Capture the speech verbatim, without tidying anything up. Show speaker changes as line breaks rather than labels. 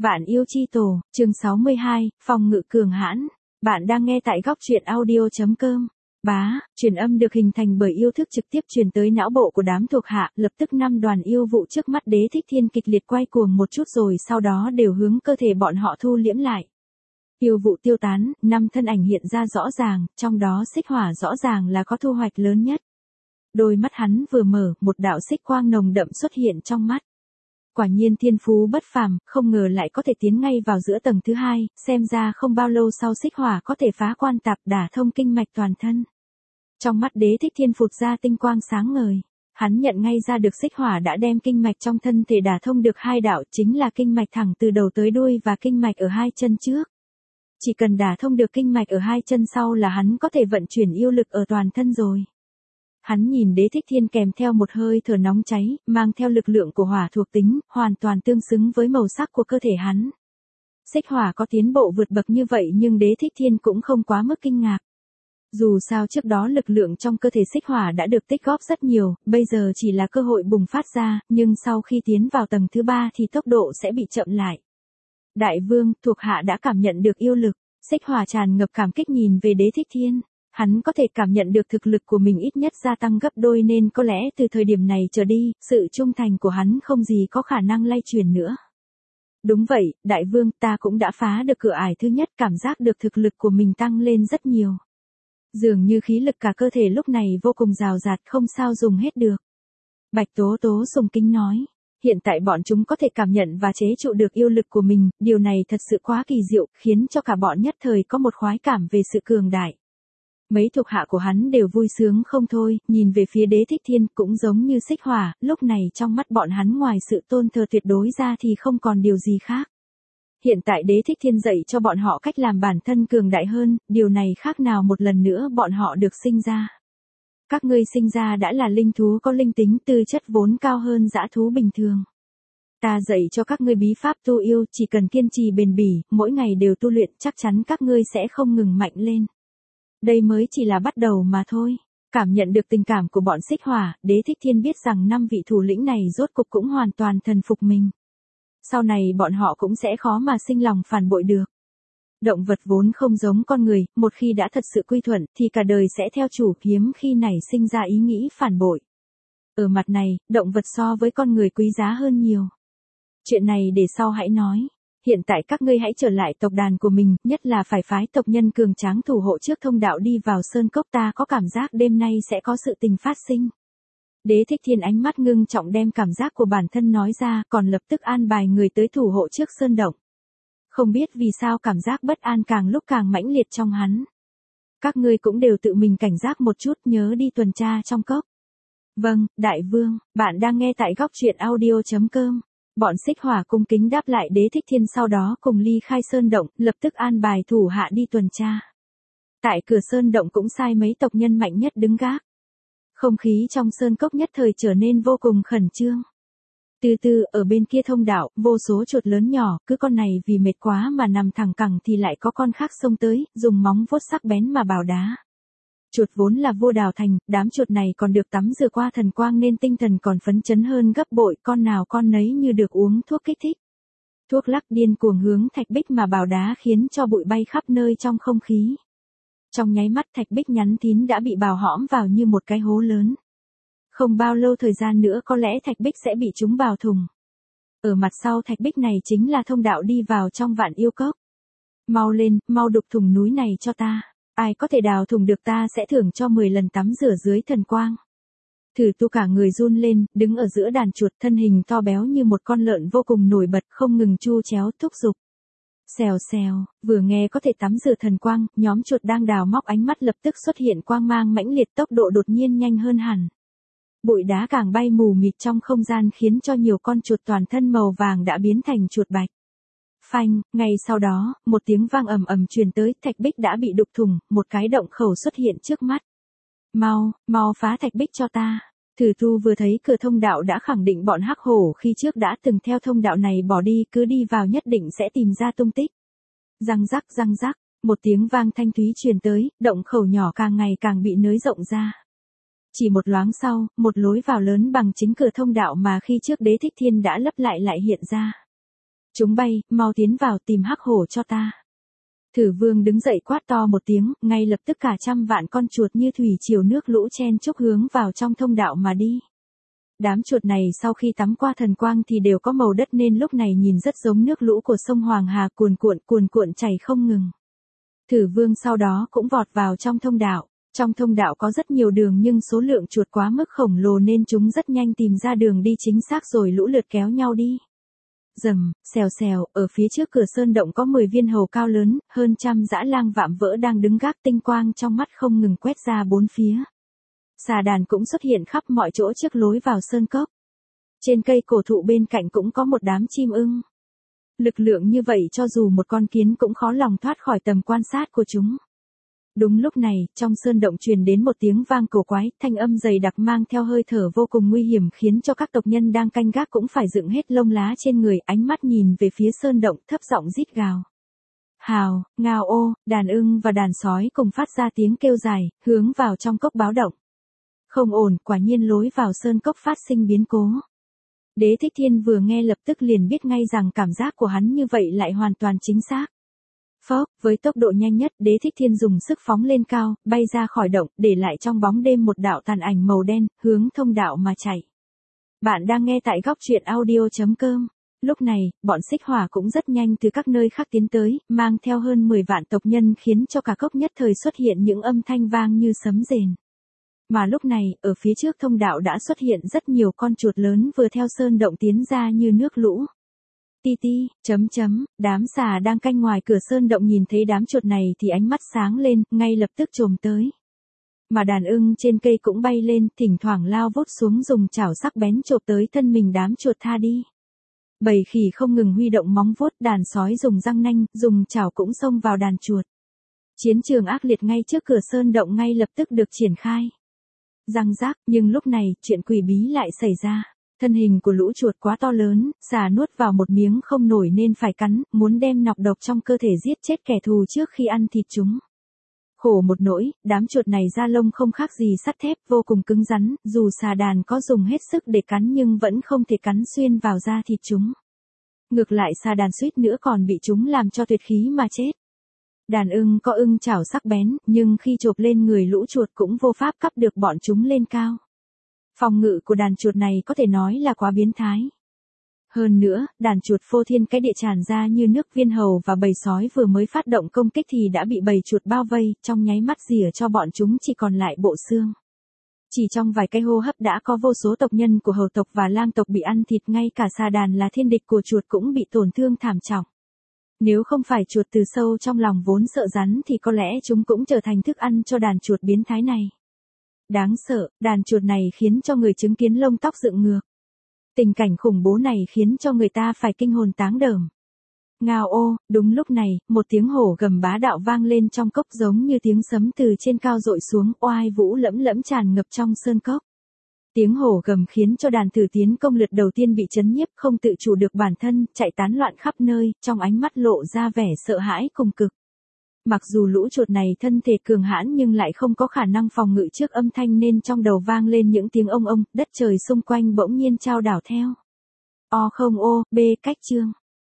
Vạn yêu chi tổ, chương sáu mươi hai, phòng ngự cường hãn. Bạn đang nghe tại góc truyện audio.com. Bá, truyền âm được hình thành bởi yêu thức trực tiếp truyền tới não bộ của đám thuộc hạ, lập tức năm đoàn yêu vụ trước mắt Đế Thích Thiên kịch liệt quay cuồng một chút rồi sau đó đều hướng cơ thể bọn họ thu liễm lại. Yêu vụ tiêu tán, năm thân ảnh hiện ra rõ ràng, trong đó xích hỏa rõ ràng là có thu hoạch lớn nhất. Đôi mắt hắn vừa mở, một đạo xích quang nồng đậm xuất hiện trong mắt. Quả nhiên thiên phú bất phàm, không ngờ lại có thể tiến ngay vào giữa tầng thứ hai, xem ra không bao lâu sau xích hỏa có thể phá quan tạp đả thông kinh mạch toàn thân. Trong mắt Đế Thích Thiên phụt ra tinh quang sáng ngời, hắn nhận ngay ra được xích hỏa đã đem kinh mạch trong thân thể đả thông được hai đạo, chính là kinh mạch thẳng từ đầu tới đuôi và kinh mạch ở hai chân trước. Chỉ cần đả thông được kinh mạch ở hai chân sau là hắn có thể vận chuyển yêu lực ở toàn thân rồi. Hắn nhìn Đế Thích Thiên kèm theo một hơi thở nóng cháy, mang theo lực lượng của hỏa thuộc tính, hoàn toàn tương xứng với màu sắc của cơ thể hắn. Xích hỏa có tiến bộ vượt bậc như vậy nhưng Đế Thích Thiên cũng không quá mức kinh ngạc. Dù sao trước đó lực lượng trong cơ thể xích hỏa đã được tích góp rất nhiều, bây giờ chỉ là cơ hội bùng phát ra, nhưng sau khi tiến vào tầng thứ ba thì tốc độ sẽ bị chậm lại. Đại vương, thuộc hạ đã cảm nhận được yêu lực, xích hỏa tràn ngập cảm kích nhìn về Đế Thích Thiên. Hắn có thể cảm nhận được thực lực của mình ít nhất gia tăng gấp đôi nên có lẽ từ thời điểm này trở đi, sự trung thành của hắn không gì có khả năng lay chuyển nữa. Đúng vậy, đại vương, ta cũng đã phá được cửa ải thứ nhất, cảm giác được thực lực của mình tăng lên rất nhiều. Dường như khí lực cả cơ thể lúc này vô cùng rào rạt, không sao dùng hết được. Bạch Tố Tố sùng kính nói, hiện tại bọn chúng có thể cảm nhận và chế trụ được yêu lực của mình, điều này thật sự quá kỳ diệu, khiến cho cả bọn nhất thời có một khoái cảm về sự cường đại. Mấy thuộc hạ của hắn đều vui sướng không thôi, nhìn về phía Đế Thích Thiên cũng giống như xích hỏa, lúc này trong mắt bọn hắn ngoài sự tôn thờ tuyệt đối ra thì không còn điều gì khác. Hiện tại Đế Thích Thiên dạy cho bọn họ cách làm bản thân cường đại hơn, điều này khác nào một lần nữa bọn họ được sinh ra. Các ngươi sinh ra đã là linh thú có linh tính tư chất vốn cao hơn dã thú bình thường. Ta dạy cho các ngươi bí pháp tu yêu, chỉ cần kiên trì bền bỉ, mỗi ngày đều tu luyện chắc chắn các ngươi sẽ không ngừng mạnh lên. Đây mới chỉ là bắt đầu mà thôi. Cảm nhận được tình cảm của bọn xích hỏa, Đế Thích Thiên biết rằng năm vị thủ lĩnh này rốt cục cũng hoàn toàn thần phục mình. Sau này bọn họ cũng sẽ khó mà sinh lòng phản bội được. Động vật vốn không giống con người, một khi đã thật sự quy thuận thì cả đời sẽ theo chủ, hiếm khi nảy sinh ra ý nghĩ phản bội. Ở mặt này, động vật so với con người quý giá hơn nhiều. Chuyện này để sau hãy nói. Hiện tại các ngươi hãy trở lại tộc đàn của mình, nhất là phải phái tộc nhân cường tráng thủ hộ trước thông đạo đi vào sơn cốc, ta có cảm giác đêm nay sẽ có sự tình phát sinh. Đế Thích Thiên ánh mắt ngưng trọng đem cảm giác của bản thân nói ra, còn lập tức an bài người tới thủ hộ trước sơn động. Không biết vì sao cảm giác bất an càng lúc càng mãnh liệt trong hắn. Các ngươi cũng đều tự mình cảnh giác một chút, nhớ đi tuần tra trong cốc. Vâng, đại vương, bạn đang nghe tại góc truyện audio.com. Bọn xích hỏa cung kính đáp lại Đế Thích Thiên, sau đó cùng ly khai sơn động, lập tức an bài thủ hạ đi tuần tra. Tại cửa sơn động cũng sai mấy tộc nhân mạnh nhất đứng gác. Không khí trong sơn cốc nhất thời trở nên vô cùng khẩn trương. Từ từ, ở bên kia thông đạo, vô số chuột lớn nhỏ, cứ con này vì mệt quá mà nằm thẳng cẳng thì lại có con khác xông tới, dùng móng vuốt sắc bén mà bào đá. Chuột vốn là vua đào thành, đám chuột này còn được tắm rửa qua thần quang nên tinh thần còn phấn chấn hơn gấp bội, con nào con nấy như được uống thuốc kích thích. Thuốc lắc điên cuồng hướng Thạch Bích mà bào đá khiến cho bụi bay khắp nơi trong không khí. Trong nháy mắt Thạch Bích nhắn tín đã bị bào hõm vào như một cái hố lớn. Không bao lâu thời gian nữa có lẽ Thạch Bích sẽ bị chúng bào thùng. Ở mặt sau Thạch Bích này chính là thông đạo đi vào trong Vạn Yêu Cốc. Mau lên, mau đục thùng núi này cho ta. Ai có thể đào thùng được ta sẽ thưởng cho mười lần tắm rửa dưới thần quang. Thử tu cả người run lên, đứng ở giữa đàn chuột, thân hình to béo như một con lợn vô cùng nổi bật, không ngừng chu chéo thúc giục. Xèo xèo, vừa nghe có thể tắm rửa thần quang, nhóm chuột đang đào móc ánh mắt lập tức xuất hiện quang mang mãnh liệt, tốc độ đột nhiên nhanh hơn hẳn. Bụi đá càng bay mù mịt trong không gian khiến cho nhiều con chuột toàn thân màu vàng đã biến thành chuột bạch. Phanh, ngay sau đó, một tiếng vang ầm ầm truyền tới, Thạch Bích đã bị đục thủng, một cái động khẩu xuất hiện trước mắt. Mau, mau phá Thạch Bích cho ta. Thử tu vừa thấy cửa thông đạo đã khẳng định bọn hắc hổ khi trước đã từng theo thông đạo này bỏ đi, cứ đi vào nhất định sẽ tìm ra tung tích. Răng rắc răng rắc, một tiếng vang thanh thúy truyền tới, động khẩu nhỏ càng ngày càng bị nới rộng ra. Chỉ một loáng sau, một lối vào lớn bằng chính cửa thông đạo mà khi trước Đế Thích Thiên đã lấp lại lại hiện ra. Chúng bay, mau tiến vào tìm hắc hổ cho ta. Thử vương đứng dậy quát to một tiếng, ngay lập tức cả trăm vạn con chuột như thủy triều nước lũ chen chúc hướng vào trong thông đạo mà đi. Đám chuột này sau khi tắm qua thần quang thì đều có màu đất nên lúc này nhìn rất giống nước lũ của sông Hoàng Hà cuồn cuộn cuồn cuộn chảy không ngừng. Thử vương sau đó cũng vọt vào trong thông đạo. Trong thông đạo có rất nhiều đường nhưng số lượng chuột quá mức khổng lồ nên chúng rất nhanh tìm ra đường đi chính xác rồi lũ lượt kéo nhau đi. Rầm, xèo xèo, ở phía trước cửa sơn động có mười viên hầu cao lớn, hơn trăm dã lang vạm vỡ đang đứng gác tinh quang trong mắt không ngừng quét ra bốn phía. Xà đàn cũng xuất hiện khắp mọi chỗ trước lối vào sơn cốc. Trên cây cổ thụ bên cạnh cũng có một đám chim ưng. Lực lượng như vậy cho dù một con kiến cũng khó lòng thoát khỏi tầm quan sát của chúng. Đúng lúc này, trong sơn động truyền đến một tiếng vang cổ quái, thanh âm dày đặc mang theo hơi thở vô cùng nguy hiểm khiến cho các tộc nhân đang canh gác cũng phải dựng hết lông lá trên người, ánh mắt nhìn về phía sơn động thấp giọng rít gào. Hào, ngao ô, đàn ưng và đàn sói cùng phát ra tiếng kêu dài, hướng vào trong cốc báo động. Không ổn, quả nhiên lối vào sơn cốc phát sinh biến cố. Đế Thích Thiên vừa nghe lập tức liền biết ngay rằng cảm giác của hắn như vậy lại hoàn toàn chính xác. Phốc, với tốc độ nhanh nhất, Đế Thích Thiên dùng sức phóng lên cao, bay ra khỏi động, để lại trong bóng đêm một đạo tàn ảnh màu đen, hướng thông đạo mà chạy. Bạn đang nghe tại góc truyện audio chấm com. Lúc này, bọn Xích Hỏa cũng rất nhanh từ các nơi khác tiến tới, mang theo hơn mười vạn tộc nhân khiến cho cả cốc nhất thời xuất hiện những âm thanh vang như sấm rền. Mà lúc này, ở phía trước thông đạo đã xuất hiện rất nhiều con chuột lớn vừa theo sơn động tiến ra như nước lũ. Ti ti, chấm chấm, đám xà đang canh ngoài cửa sơn động nhìn thấy đám chuột này thì ánh mắt sáng lên, ngay lập tức chồm tới. Mà đàn ưng trên cây cũng bay lên, thỉnh thoảng lao vút xuống dùng chảo sắc bén chộp tới thân mình đám chuột tha đi. Bầy khỉ không ngừng huy động móng vuốt, đàn sói dùng răng nanh, dùng chảo cũng xông vào đàn chuột. Chiến trường ác liệt ngay trước cửa sơn động ngay lập tức được triển khai. Răng rác, nhưng lúc này, chuyện quỷ bí lại xảy ra. Thân hình của lũ chuột quá to lớn, xà nuốt vào một miếng không nổi nên phải cắn, muốn đem nọc độc trong cơ thể giết chết kẻ thù trước khi ăn thịt chúng. Khổ một nỗi, đám chuột này da lông không khác gì sắt thép, vô cùng cứng rắn, dù xà đàn có dùng hết sức để cắn nhưng vẫn không thể cắn xuyên vào da thịt chúng. Ngược lại xà đàn suýt nữa còn bị chúng làm cho tuyệt khí mà chết. Đàn ưng có ưng chảo sắc bén, nhưng khi chộp lên người lũ chuột cũng vô pháp cắp được bọn chúng lên cao. Phòng ngự của đàn chuột này có thể nói là quá biến thái. Hơn nữa, đàn chuột phô thiên cái địa tràn ra như nước, viên hầu và bầy sói vừa mới phát động công kích thì đã bị bầy chuột bao vây, trong nháy mắt rỉa cho bọn chúng chỉ còn lại bộ xương. Chỉ trong vài cái hô hấp đã có vô số tộc nhân của hầu tộc và lang tộc bị ăn thịt, ngay cả xà đàn là thiên địch của chuột cũng bị tổn thương thảm trọng. Nếu không phải chuột từ sâu trong lòng vốn sợ rắn thì có lẽ chúng cũng trở thành thức ăn cho đàn chuột biến thái này. Đáng sợ, đàn chuột này khiến cho người chứng kiến lông tóc dựng ngược. Tình cảnh khủng bố này khiến cho người ta phải kinh hồn táng đờm. Ngao ô, đúng lúc này, một tiếng hổ gầm bá đạo vang lên trong cốc giống như tiếng sấm từ trên cao dội xuống, oai vũ lẫm lẫm tràn ngập trong sơn cốc. Tiếng hổ gầm khiến cho đàn thử tiến công lượt đầu tiên bị chấn nhiếp, không tự chủ được bản thân, chạy tán loạn khắp nơi, trong ánh mắt lộ ra vẻ sợ hãi cùng cực. Mặc dù lũ chuột này thân thể cường hãn nhưng lại không có khả năng phòng ngự trước âm thanh nên trong đầu vang lên những tiếng ông ông, đất trời xung quanh bỗng nhiên chao đảo theo. O không ô, b cách chương.